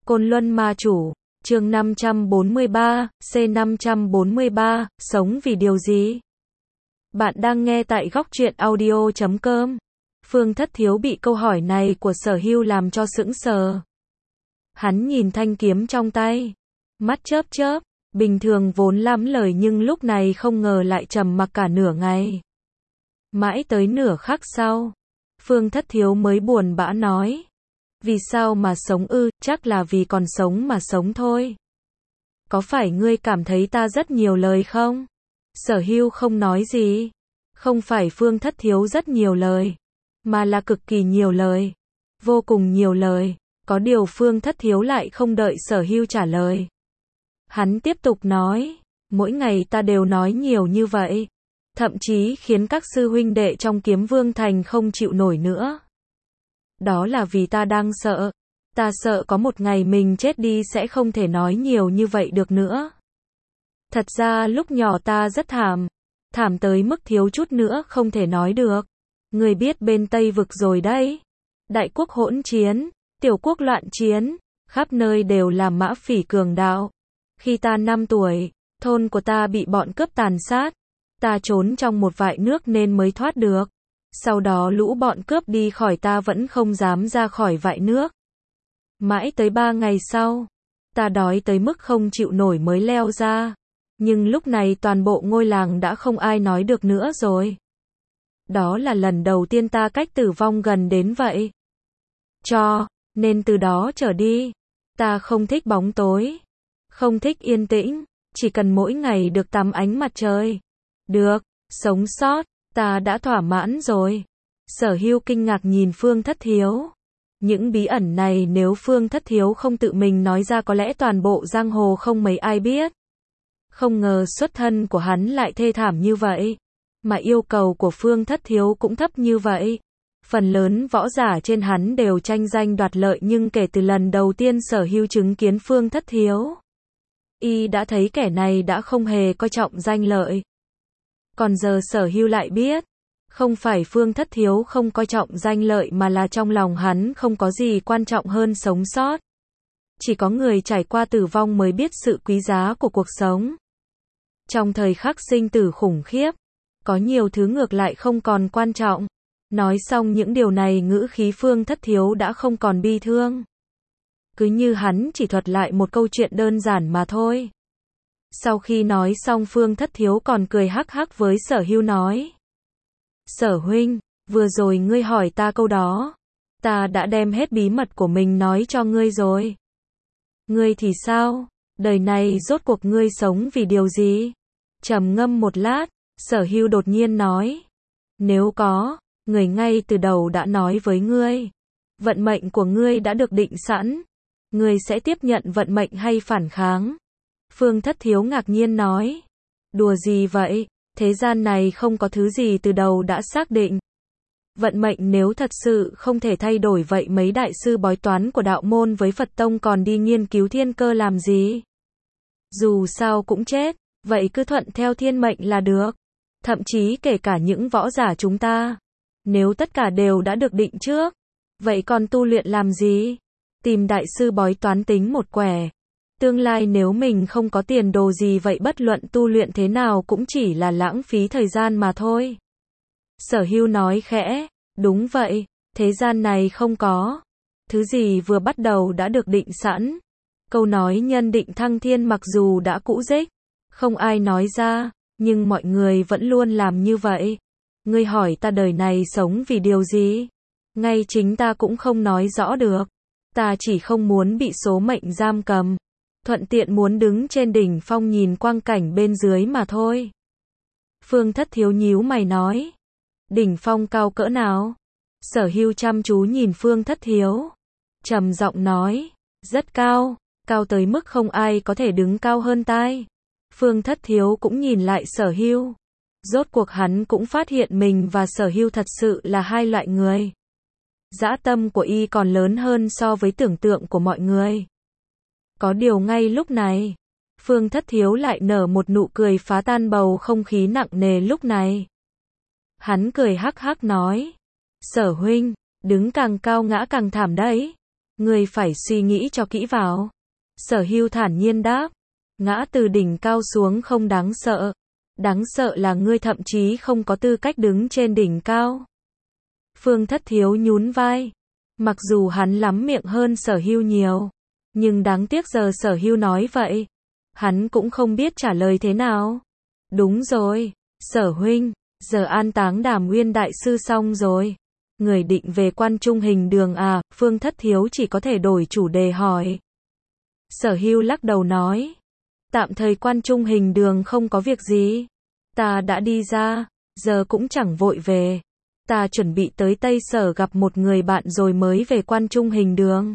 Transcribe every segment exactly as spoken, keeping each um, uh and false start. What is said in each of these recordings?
Côn Luân Ma Chủ, chương năm trăm bốn mươi ba, C năm trăm bốn mươi ba, sống vì điều gì? Bạn đang nghe tại góc truyện audio chấm com. Phương Thất Thiếu bị câu hỏi này của Sở Hưu làm cho sững sờ. Hắn nhìn thanh kiếm trong tay, mắt chớp chớp, bình thường vốn lắm lời nhưng lúc này không ngờ lại trầm mặc cả nửa ngày. Mãi tới nửa khắc sau, Phương Thất Thiếu mới buồn bã nói. Vì sao mà sống ư, chắc là vì còn sống mà sống thôi. Có phải ngươi cảm thấy ta rất nhiều lời không? Sở Hưu không nói gì. Không phải Phương Thất Thiếu rất nhiều lời, mà là cực kỳ nhiều lời. Vô cùng nhiều lời. Có điều Phương Thất Thiếu lại không đợi Sở Hưu trả lời. Hắn tiếp tục nói, mỗi ngày ta đều nói nhiều như vậy. Thậm chí khiến các sư huynh đệ trong Kiếm Vương Thành không chịu nổi nữa. Đó là vì ta đang sợ. Ta sợ có một ngày mình chết đi sẽ không thể nói nhiều như vậy được nữa. Thật ra lúc nhỏ ta rất thảm. Thảm tới mức thiếu chút nữa không thể nói được. Người biết bên Tây Vực rồi đấy. Đại quốc hỗn chiến, tiểu quốc loạn chiến, khắp nơi đều là mã phỉ cường đạo. Khi ta năm tuổi, thôn của ta bị bọn cướp tàn sát. Ta trốn trong một vại nước nên mới thoát được. Sau đó lũ bọn cướp đi khỏi ta vẫn không dám ra khỏi vại nước. Mãi tới ba ngày sau, ta đói tới mức không chịu nổi mới leo ra. Nhưng lúc này toàn bộ ngôi làng đã không ai nói được nữa rồi. Đó là lần đầu tiên ta cách tử vong gần đến vậy. Cho, nên từ đó trở đi, ta không thích bóng tối. Không thích yên tĩnh, chỉ cần mỗi ngày được tắm ánh mặt trời. Được, sống sót. Ta đã thỏa mãn rồi. Sở Hưu kinh ngạc nhìn Phương Thất Thiếu. Những bí ẩn này nếu Phương Thất Thiếu không tự mình nói ra có lẽ toàn bộ giang hồ không mấy ai biết. Không ngờ xuất thân của hắn lại thê thảm như vậy. Mà yêu cầu của Phương Thất Thiếu cũng thấp như vậy. Phần lớn võ giả trên hắn đều tranh danh đoạt lợi nhưng kể từ lần đầu tiên Sở Hưu chứng kiến Phương Thất Thiếu, y đã thấy kẻ này đã không hề coi trọng danh lợi. Còn giờ Sở Hưu lại biết, không phải Phương Thất Thiếu không coi trọng danh lợi mà là trong lòng hắn không có gì quan trọng hơn sống sót. Chỉ có người trải qua tử vong mới biết sự quý giá của cuộc sống. Trong thời khắc sinh tử khủng khiếp, có nhiều thứ ngược lại không còn quan trọng. Nói xong những điều này ngữ khí Phương Thất Thiếu đã không còn bi thương. Cứ như hắn chỉ thuật lại một câu chuyện đơn giản mà thôi. Sau khi nói xong Phương Thất Thiếu còn cười hắc hắc với Sở Hưu nói. Sở huynh, vừa rồi ngươi hỏi ta câu đó. Ta đã đem hết bí mật của mình nói cho ngươi rồi. Ngươi thì sao? Đời này rốt cuộc ngươi sống vì điều gì? Trầm ngâm một lát, Sở Hưu đột nhiên nói. Nếu có, người ngay từ đầu đã nói với ngươi. Vận mệnh của ngươi đã được định sẵn. Ngươi sẽ tiếp nhận vận mệnh hay phản kháng? Phương Thất Thiếu ngạc nhiên nói. Đùa gì vậy? Thế gian này không có thứ gì từ đầu đã xác định. Vận mệnh nếu thật sự không thể thay đổi vậy mấy đại sư bói toán của đạo môn với Phật Tông còn đi nghiên cứu thiên cơ làm gì? Dù sao cũng chết, vậy cứ thuận theo thiên mệnh là được. Thậm chí kể cả những võ giả chúng ta, nếu tất cả đều đã được định trước, vậy còn tu luyện làm gì? Tìm đại sư bói toán tính một quẻ. Tương lai nếu mình không có tiền đồ gì vậy bất luận tu luyện thế nào cũng chỉ là lãng phí thời gian mà thôi. Sở Hưu nói khẽ, đúng vậy, thế gian này không có thứ gì vừa bắt đầu đã được định sẵn. Câu nói nhân định thăng thiên mặc dù đã cũ rích, không ai nói ra, nhưng mọi người vẫn luôn làm như vậy. Ngươi hỏi ta đời này sống vì điều gì? Ngay chính ta cũng không nói rõ được. Ta chỉ không muốn bị số mệnh giam cầm. Thuận tiện muốn đứng trên đỉnh phong nhìn quang cảnh bên dưới mà thôi. Phương Thất Thiếu nhíu mày nói. Đỉnh phong cao cỡ nào? Sở Hưu chăm chú nhìn Phương Thất Thiếu. Trầm giọng nói. Rất cao, cao tới mức không ai có thể đứng cao hơn tai. Phương Thất Thiếu cũng nhìn lại Sở Hưu. Rốt cuộc hắn cũng phát hiện mình và Sở Hưu thật sự là hai loại người. Dã tâm của y còn lớn hơn so với tưởng tượng của mọi người. Có điều ngay lúc này, Phương Thất Thiếu lại nở một nụ cười phá tan bầu không khí nặng nề lúc này. Hắn cười hắc hắc nói. Sở huynh, đứng càng cao ngã càng thảm đấy. Ngươi phải suy nghĩ cho kỹ vào. Sở Hưu thản nhiên đáp. Ngã từ đỉnh cao xuống không đáng sợ. Đáng sợ là ngươi thậm chí không có tư cách đứng trên đỉnh cao. Phương Thất Thiếu nhún vai. Mặc dù hắn lắm miệng hơn Sở Hưu nhiều. Nhưng đáng tiếc giờ Sở Hưu nói vậy. Hắn cũng không biết trả lời thế nào. Đúng rồi, Sở huynh, giờ an táng Đàm Nguyên đại sư xong rồi. Người định về Quan Trung Hình Đường à? Phương Thất Thiếu chỉ có thể đổi chủ đề hỏi. Sở Hưu lắc đầu nói. Tạm thời Quan Trung Hình Đường không có việc gì. Ta đã đi ra, giờ cũng chẳng vội về. Ta chuẩn bị tới Tây Sở gặp một người bạn rồi mới về Quan Trung Hình Đường.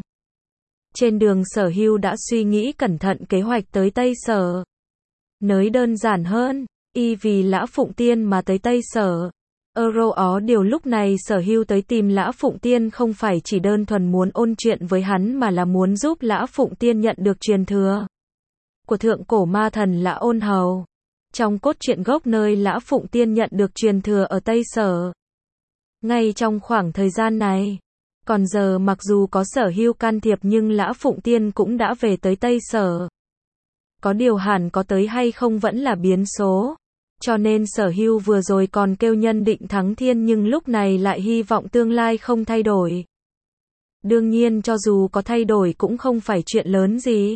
Trên đường Sở Hưu đã suy nghĩ cẩn thận kế hoạch tới Tây Sở. Nói đơn giản hơn, y vì Lã Phụng Tiên mà tới Tây Sở. Euro ó điều lúc này Sở Hưu tới tìm Lã Phụng Tiên không phải chỉ đơn thuần muốn ôn chuyện với hắn mà là muốn giúp Lã Phụng Tiên nhận được truyền thừa của thượng cổ ma thần Lã Ôn Hầu. Trong cốt truyện gốc nơi Lã Phụng Tiên nhận được truyền thừa ở Tây Sở. Ngay trong khoảng thời gian này, còn giờ mặc dù có Sở Hưu can thiệp nhưng Lã Phụng Tiên cũng đã về tới Tây Sở. Có điều hẳn có tới hay không vẫn là biến số. Cho nên Sở Hưu vừa rồi còn kêu nhân định thắng thiên nhưng lúc này lại hy vọng tương lai không thay đổi. Đương nhiên cho dù có thay đổi cũng không phải chuyện lớn gì.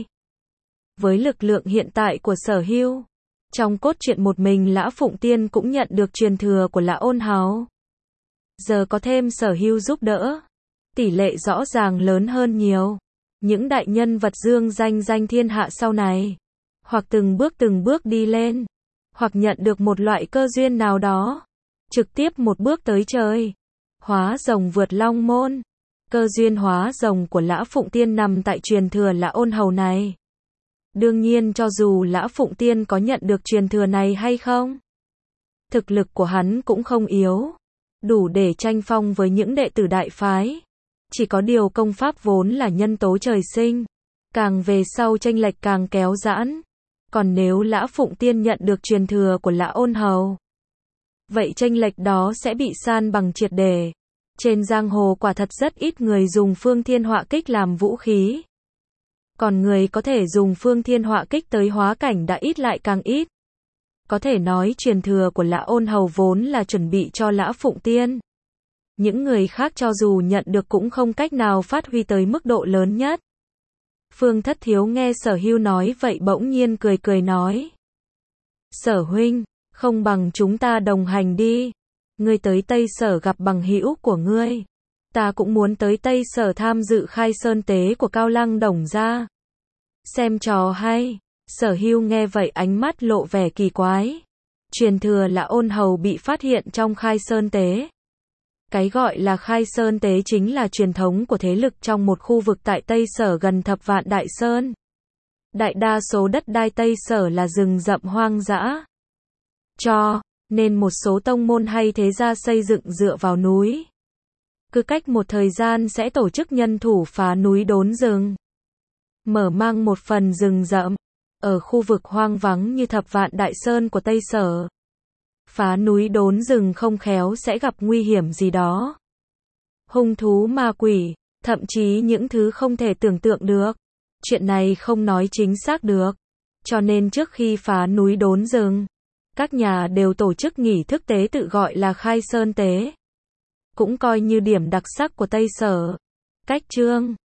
Với lực lượng hiện tại của Sở Hưu, trong cốt truyện một mình Lã Phụng Tiên cũng nhận được truyền thừa của Lã Ôn Hầu. Giờ có thêm Sở Hưu giúp đỡ, tỷ lệ rõ ràng lớn hơn nhiều. Những đại nhân vật dương danh danh thiên hạ sau này, hoặc từng bước từng bước đi lên, hoặc nhận được một loại cơ duyên nào đó, trực tiếp một bước tới trời, hóa rồng vượt long môn. Cơ duyên hóa rồng của Lã Phụng Tiên nằm tại truyền thừa Lã Ôn Hầu này. Đương nhiên cho dù Lã Phụng Tiên có nhận được truyền thừa này hay không, thực lực của hắn cũng không yếu, đủ để tranh phong với những đệ tử đại phái. Chỉ có điều công pháp vốn là nhân tố trời sinh, càng về sau chênh lệch càng kéo giãn. Còn nếu Lã Phụng Tiên nhận được truyền thừa của Lã Ôn Hầu, vậy chênh lệch đó sẽ bị san bằng triệt để. Trên giang hồ quả thật rất ít người dùng Phương Thiên Họa Kích làm vũ khí. Còn người có thể dùng Phương Thiên Họa Kích tới hóa cảnh đã ít lại càng ít. Có thể nói truyền thừa của Lã Ôn Hầu vốn là chuẩn bị cho Lã Phụng Tiên. Những người khác cho dù nhận được cũng không cách nào phát huy tới mức độ lớn nhất. Phương Thất Thiếu nghe Sở Hưu nói vậy bỗng nhiên cười cười nói. Sở huynh, không bằng chúng ta đồng hành đi. Ngươi tới Tây Sở gặp bằng hữu của ngươi. Ta cũng muốn tới Tây Sở tham dự khai sơn tế của Cao Lăng Đồng gia. Xem trò hay. Sở Hưu nghe vậy ánh mắt lộ vẻ kỳ quái. Truyền thừa Lã Ôn Hầu bị phát hiện trong khai sơn tế. Cái gọi là khai sơn tế chính là truyền thống của thế lực trong một khu vực tại Tây Sở gần thập vạn đại sơn. Đại đa số đất đai Tây Sở là rừng rậm hoang dã. Cho nên một số tông môn hay thế gia xây dựng dựa vào núi. Cứ cách một thời gian sẽ tổ chức nhân thủ phá núi đốn rừng. Mở mang một phần rừng rậm. Ở khu vực hoang vắng như thập vạn đại sơn của Tây Sở. Phá núi đốn rừng không khéo sẽ gặp nguy hiểm gì đó. Hung thú ma quỷ, thậm chí những thứ không thể tưởng tượng được. Chuyện này không nói chính xác được. Cho nên trước khi phá núi đốn rừng, các nhà đều tổ chức nghi thức tế tự gọi là khai sơn tế. Cũng coi như điểm đặc sắc của Tây Sở. Cách chương